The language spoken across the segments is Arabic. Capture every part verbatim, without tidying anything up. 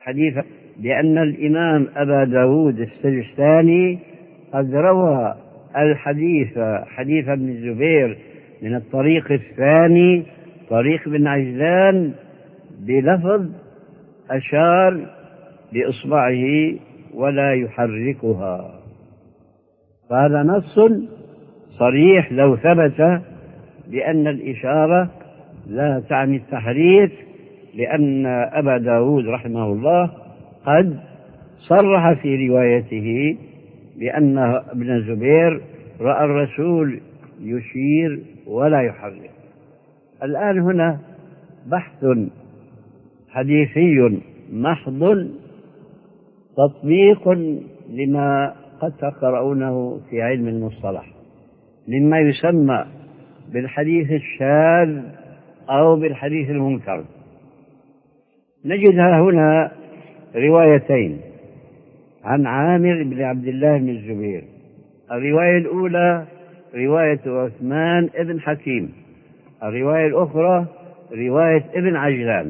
حديث بأن الإمام أبا داود السجستاني قد روى الحديث حديث ابن الزبير من الطريق الثاني طريق بن عجلان بلفظ أشار بإصبعه ولا يحركها. فهذا نص صريح لو ثبت بأن الإشارة لا تعني التحريك، لأن أبا داود رحمه الله قد صرح في روايته بأن ابن الزبير رأى الرسول يشير ولا يحرك. الآن هنا بحث حديثي محض تطبيق لما قد تقرؤونه في علم المصطلح مما يسمى بالحديث الشاذ أو بالحديث المنكر. نجدها هنا روايتين عن عامر بن عبد الله بن الزبير. الرواية الأولى رواية عثمان ابن حكيم، الرواية الأخرى رواية ابن عجلان.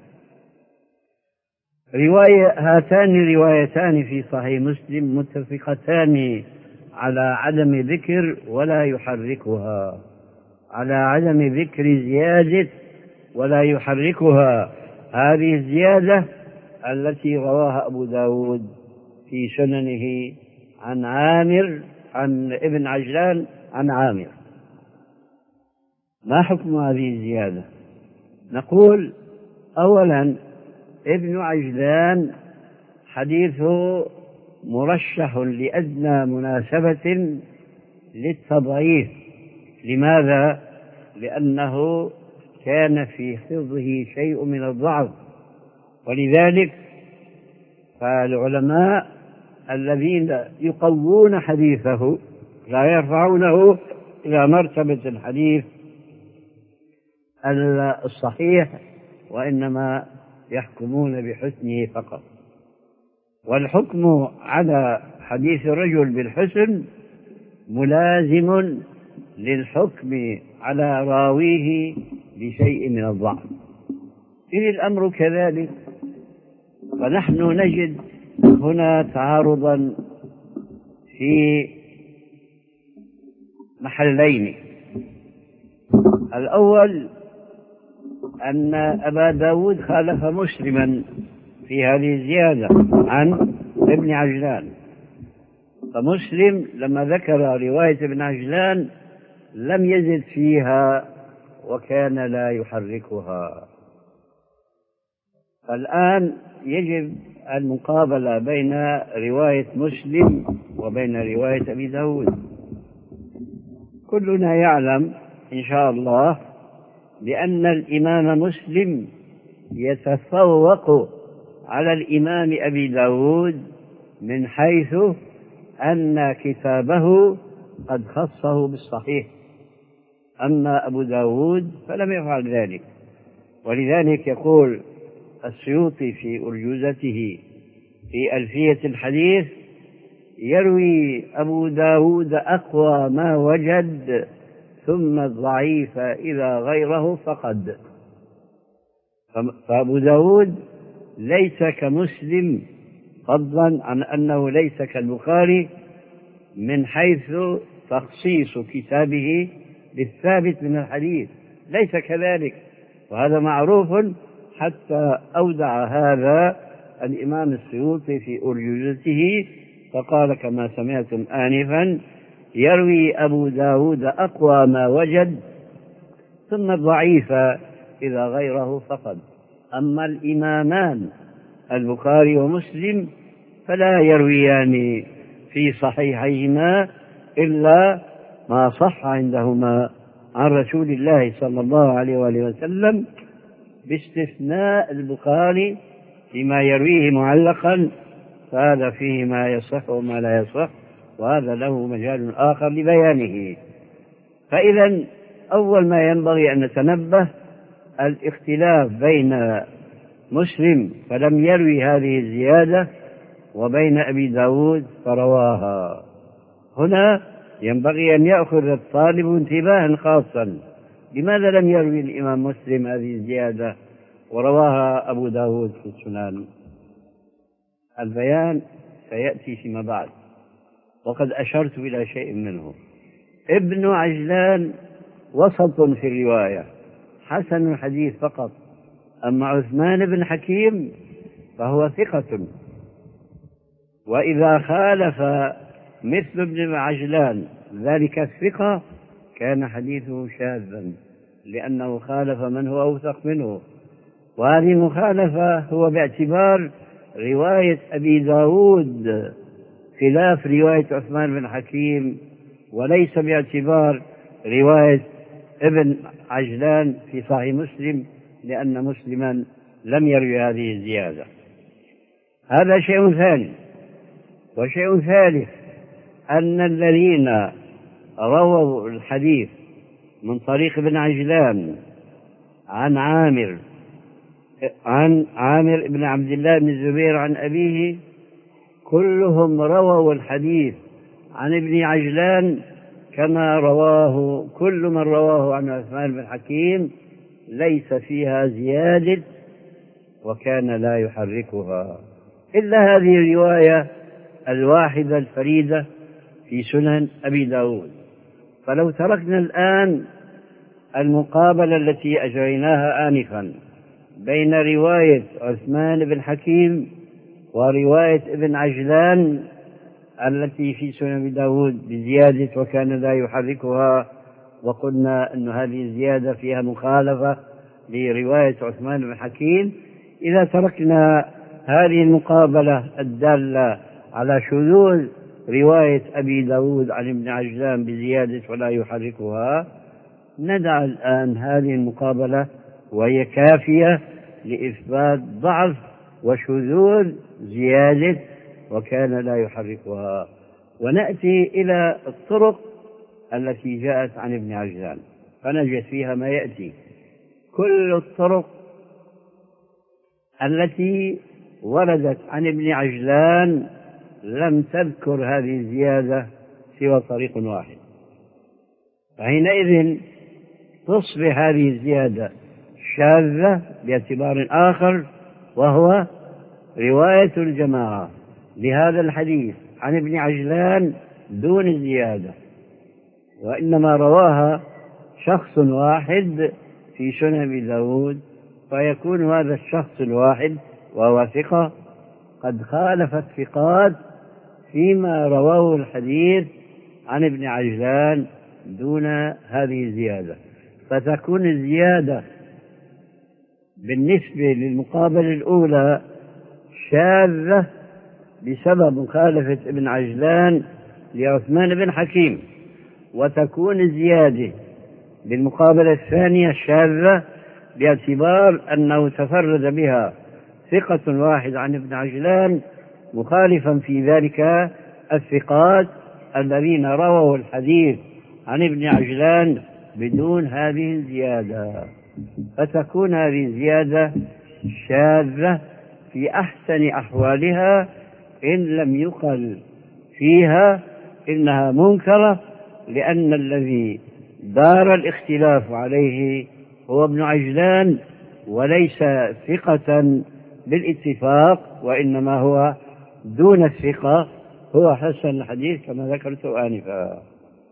رواية هاتان الروايتان في صحيح مسلم متفقتان على عدم ذكر ولا يحركها، على عدم ذكر زيادة ولا يحركها. هذه الزيادة التي رواها أبو داود في سننه عن عامر عن ابن عجلان عن عامر. ما حكم هذه الزيادة؟ نقول أولا ابن عجلان حديثه مرشح لأدنى مناسبة للتضعيف. لماذا؟ لأنه كان في حفظه شيء من الضعف، ولذلك فالعلماء الذين يقوون حديثه لا يرفعونه إلى مرتبة الحديث الصحيح، وإنما يحكمون بحسنه فقط. والحكم على حديث الرجل بالحسن ملازم للحكم على راويه بشيء من الضعف. إذ الأمر كذلك، فنحن نجد هنا تعارضا في محلين. الأول أن أبا داود خالف مسلما في هذه الزيادة عن ابن عجلان، فمسلم لما ذكر رواية ابن عجلان لم يزد فيها وكان لا يحركها. فالآن يجب المقابلة بين رواية مسلم وبين رواية أبي داود. كلنا يعلم إن شاء الله بأن الإمام مسلم يتفوق على الإمام أبي داود من حيث أن كتابه قد خصه بالصحيح، أما أبو داود فلم يفعل ذلك. ولذلك يقول السيوطي في أرجوزته في ألفية الحديث: يروي أبو داود أقوى ما وجد ثم الضعيف إذا غيره فقد. فأبو داود ليس كمسلم، فضلا عن أنه ليس كالبخاري من حيث تخصيص كتابه بالثابت من الحديث، ليس كذلك، وهذا معروف حتى أودع هذا الإمام السيوطي في أرجوزته فقال كما سمعتم آنفا: يروي أبو داود أقوى ما وجد ثم الضعيف إذا غيره فقد. أما الإمامان البخاري ومسلم فلا يرويان في صحيحيهما إلا ما صح عندهما عن رسول الله صلى الله عليه وآله وسلم، باستثناء البخاري فيما يرويه معلقا، فهذا فيه ما يصح وما لا يصح، وهذا له مجال آخر لبيانه. فإذا أول ما ينبغي أن نتنبه الاختلاف بين مسلم فلم يروي هذه الزيادة وبين أبي داود فرواها. هنا ينبغي أن يأخذ الطالب انتباها خاصا: لماذا لم يروي الإمام مسلم هذه الزيادة ورواها أبو داود في السنن؟ البيان سيأتي فيما بعد، وقد أشرت إلى شيء منه. ابن عجلان وسط في الرواية، حسن الحديث فقط، أما عثمان بن حكيم فهو ثقة، وإذا خالف مثل ابن عجلان ذلك الثقة كان حديثه شاذا، لأنه خالف من هو أوثق منه. وهذه المخالفة هو باعتبار رواية أبي داود خلاف رواية عثمان بن حكيم، وليس باعتبار رواية ابن عجلان في صحيح مسلم، لأن مسلما لم يروي هذه الزيادة. هذا شيء ثاني. وشيء ثالث، أن الذين رووا الحديث من طريق ابن عجلان عن عامر عن عامر بن عبد الله بن الزبير عن أبيه كلهم رووا الحديث عن ابن عجلان كما رواه كل من رواه عن عثمان بن حكيم، ليس فيها زيادة وكان لا يحركها إلا هذه الرواية الواحدة الفريدة في سنن أبي داود. فلو تركنا الآن المقابلة التي أجريناها آنفا بين رواية عثمان بن حكيم ورواية ابن عجلان التي في سنن أبي داود بزيادة وكان لا يحركها، وقلنا أن هذه الزيادة فيها مخالفة لرواية عثمان بن حكيم، إذا تركنا هذه المقابلة الدالة على شذوذ رواية أبي داود عن ابن عجلان بزيادة ولا يحركها، ندع الآن هذه المقابلة وهي كافية لإثبات ضعف وشذوذ زيادة وكان لا يحركها، ونأتي إلى الطرق التي جاءت عن ابن عجلان فنجد فيها ما يأتي. كل الطرق التي وردت عن ابن عجلان لم تذكر هذه الزيادة سوى طريق واحد، فحينئذ تصبح هذه الزيادة شاذة باعتبار آخر، وهو رواية الجماعة لهذا الحديث عن ابن عجلان دون الزيادة، وإنما رواها شخص واحد في سنن أبي داود، فيكون هذا الشخص الواحد وهو ثقة قد خالف الثقات فيما رواه الحديث عن ابن عجلان دون هذه الزيادة، فتكون الزيادة بالنسبة للمقابلة الأولى شاذة بسبب مخالفة ابن عجلان لعثمان بن حكيم، وتكون الزيادة بالمقابلة الثانية شاذة باعتبار أنه تفرد بها ثقة واحد عن ابن عجلان مخالفا في ذلك الثقات الذين رووا الحديث عن ابن عجلان بدون هذه الزيادة، فتكون هذه الزيادة شاذة في أحسن أحوالها إن لم يقل فيها إنها منكرة، لأن الذي دار الاختلاف عليه هو ابن عجلان وليس ثقة بالاتفاق، وإنما هو دون الثقة، هو حسن الحديث كما ذكرت آنفا.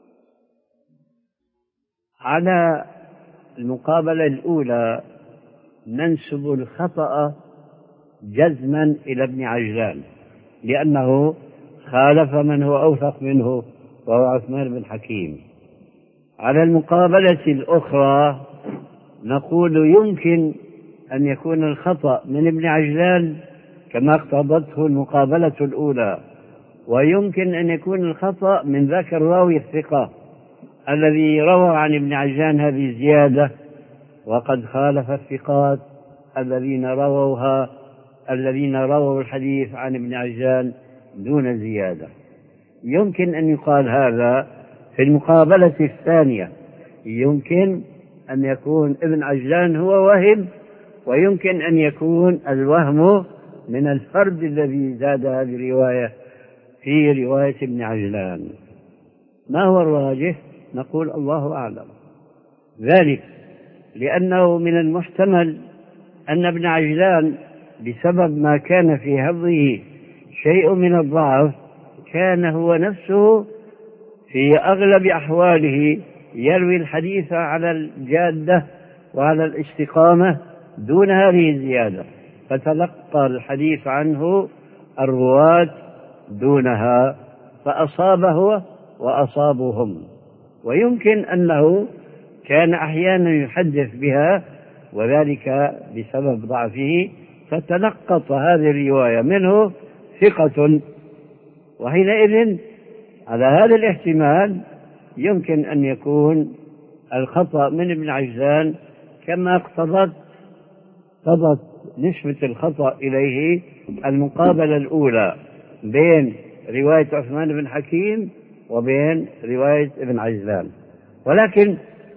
على المقابلة الأولى ننسب الخطأ جزما إلى ابن عجلان لأنه خالف من هو أوثق منه وهو عثمان بن حكيم. على المقابلة الأخرى نقول يمكن أن يكون الخطأ من ابن عجلان كما اقتضته المقابلة الأولى، ويمكن أن يكون الخطأ من ذاك الراوي الثقة الذي روى عن ابن عجلان هذه الزيادة وقد خالف الثقات الذين رووها الذين رووا الحديث عن ابن عجلان دون زيادة. يمكن أن يقال هذا في المقابلة الثانية، يمكن أن يكون ابن عجلان هو وهم، ويمكن أن يكون الوهم من الفرد الذي زاد هذه الرواية في رواية ابن عجلان. ما هو الراجح؟ نقول الله أعلم، ذلك لأنه من المحتمل أن ابن عجلان بسبب ما كان في حفظه شيء من الضعف كان هو نفسه في أغلب أحواله يروي الحديث على الجادة وعلى الاستقامة دون هذه الزيادة، فتلقى الحديث عنه الرواة دونها، فأصابه وأصابهم. ويمكن أنه كان أحيانا يحدث بها وذلك بسبب ضعفه، فتلقط هذه الرواية منه ثقة، وحينئذ على هذا الاحتمال يمكن أن يكون الخطأ من ابن عجلان كما اقتضت اقتضت نسبة الخطأ إليه المقابلة الأولى بين رواية عثمان بن حكيم وبين رواية ابن عجلان. ولكن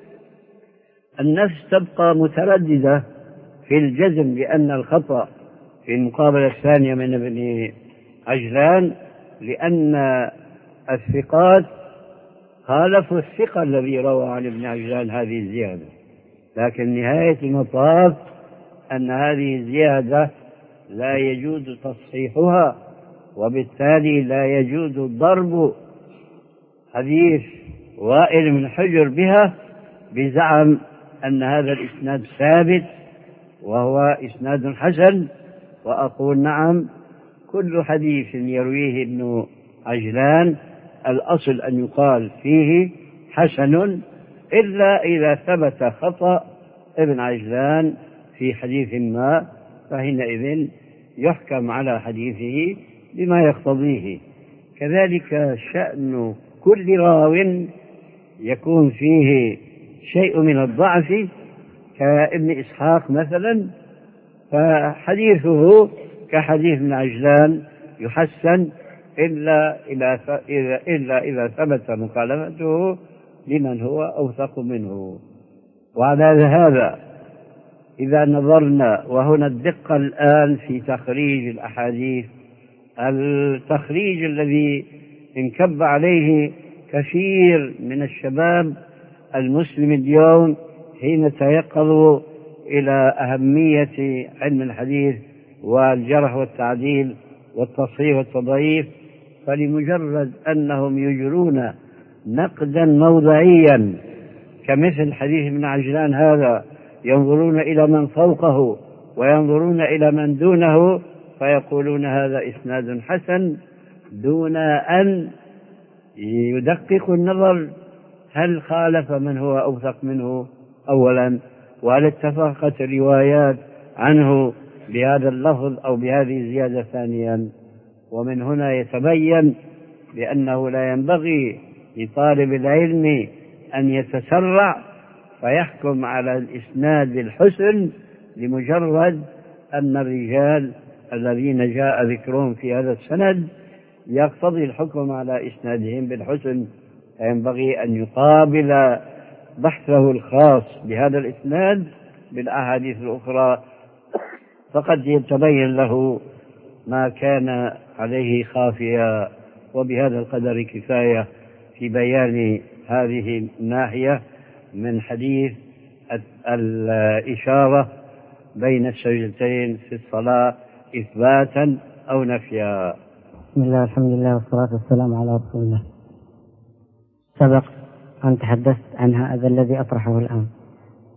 النفس تبقى مترددة في الجزم بأن الخطأ في المقابلة الثانية من ابن عجلان، لأن الثقات خالفوا الثقة الذي روى عن ابن عجلان هذه الزيادة، لكن نهاية المطاف أن هذه الزيادة لا يجوز تصحيحها، وبالتالي لا يجوز ضرب حديث وائل بن حجر بها بزعم أن هذا الإسناد ثابت وهو إسناد حسن. وأقول نعم، كل حديث يرويه ابن عجلان الأصل أن يقال فيه حسن، إلا إذا ثبت خطأ ابن عجلان في حديث ما، فحينئذ يحكم على حديثه بما يقتضيه. كذلك شأن كل راو يكون فيه شيء من الضعف كابن إسحاق مثلا، فحديثه كحديث ابن عجلان يحسن إلا إذا إلا إذا ثبت مخالفته لمن هو أوثق منه. وعلى هذا إذا نظرنا، وهنا الدقة الآن في تخريج الأحاديث، التخريج الذي انكب عليه كثير من الشباب المسلم اليوم حين تيقظوا إلى أهمية علم الحديث والجرح والتعديل والتصحيح والتضعيف، فلمجرد أنهم يجرون نقدا موضعيا كمثل حديث ابن عجلان هذا، ينظرون إلى من فوقه وينظرون إلى من دونه فيقولون هذا إسناد حسن، دون أن يدققوا النظر هل خالف من هو أوثق منه أولا، وهل اتفقت الروايات عنه بهذا اللفظ أو بهذه الزيادة ثانيا. ومن هنا يتبين بأنه لا ينبغي لطالب العلم أن يتسرع فيحكم على الإسناد بالحسن لمجرد أن الرجال الذين جاء ذكرهم في هذا السند يقتضي الحكم على إسنادهم بالحسن، فينبغي أن يقابل بحثه الخاص بهذا الإسناد بالأحاديث الأخرى، فقد يتبين له ما كان عليه خافيا. وبهذا القدر كفاية في بيان هذه الناحية من حديث الإشارة بين السجدتين في الصلاة إثباتا أو نفيا. بسم الله، الحمد لله، والصلاة والسلام على رسول الله. سبق أن تحدثت عن هذا الذي أطرحه الآن،